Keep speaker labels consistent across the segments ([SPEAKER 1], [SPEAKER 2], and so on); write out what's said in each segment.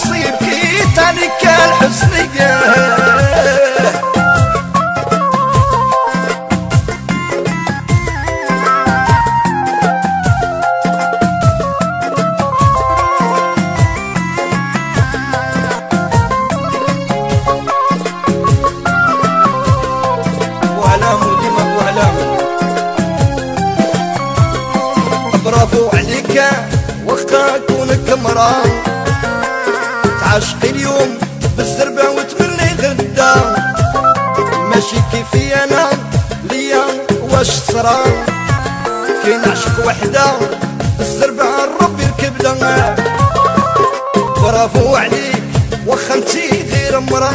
[SPEAKER 1] نصيبك تانيك الحسنية برافو عليك وخا كونك مرا تعشقي اليوم بالزربة وتملي غدا ماشي كيفي انا ليا واش صرا كي نعشق وحدة بالزربة ربي الكبدة برافو عليك وخا انتي غير مرا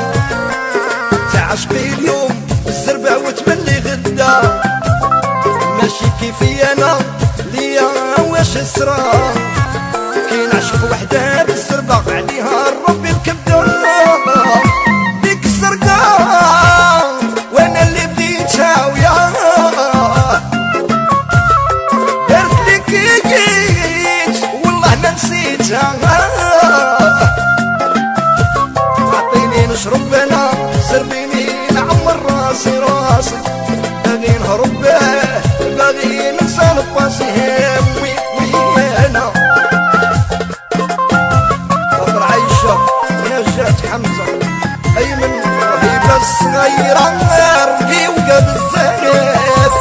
[SPEAKER 1] تعشقي اليوم بالزربة وتملي غدا ماشي كيفي انا ليا واش صرا كي نعشق وحده بالزربة عليها ربي الكبدة ديك السرقة وانا اللي بديتها ويا درت لك جيت والله ما نسيتها عطيني نشرب انا سربيني نعمر راسي باغي نهرب باغي ننسى نباسي همي ويانا خاطر عايشة نجاة حمزة أيمن رهيبة الصغيرة رقيوقة بالزاف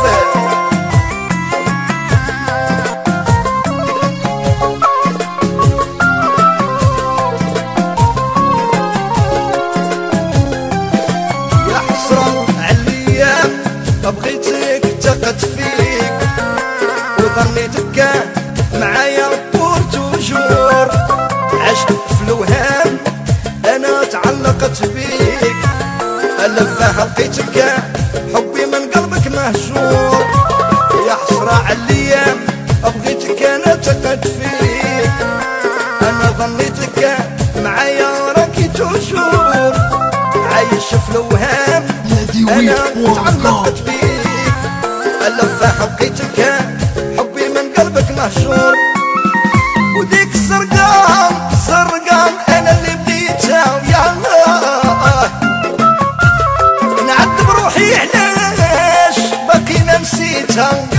[SPEAKER 1] يا حسرة عالأيام بغيتك تقت فيك وظنيتك معايا بور توجور عشت في الوهام انا تعلقت بيك الفها لقيتك حبي من قلبك مهجور يا حسرة عالايام بغيتك انا تقت فيك انا ظنيتك معايا راكي توجور عايش في الوهام انا تعلقت بيك الفها لقيتك حبي من قلبك مهجور وديك السرقان انا اللي بديتها ويا نعذب روحي علاش باقي ما نسيتها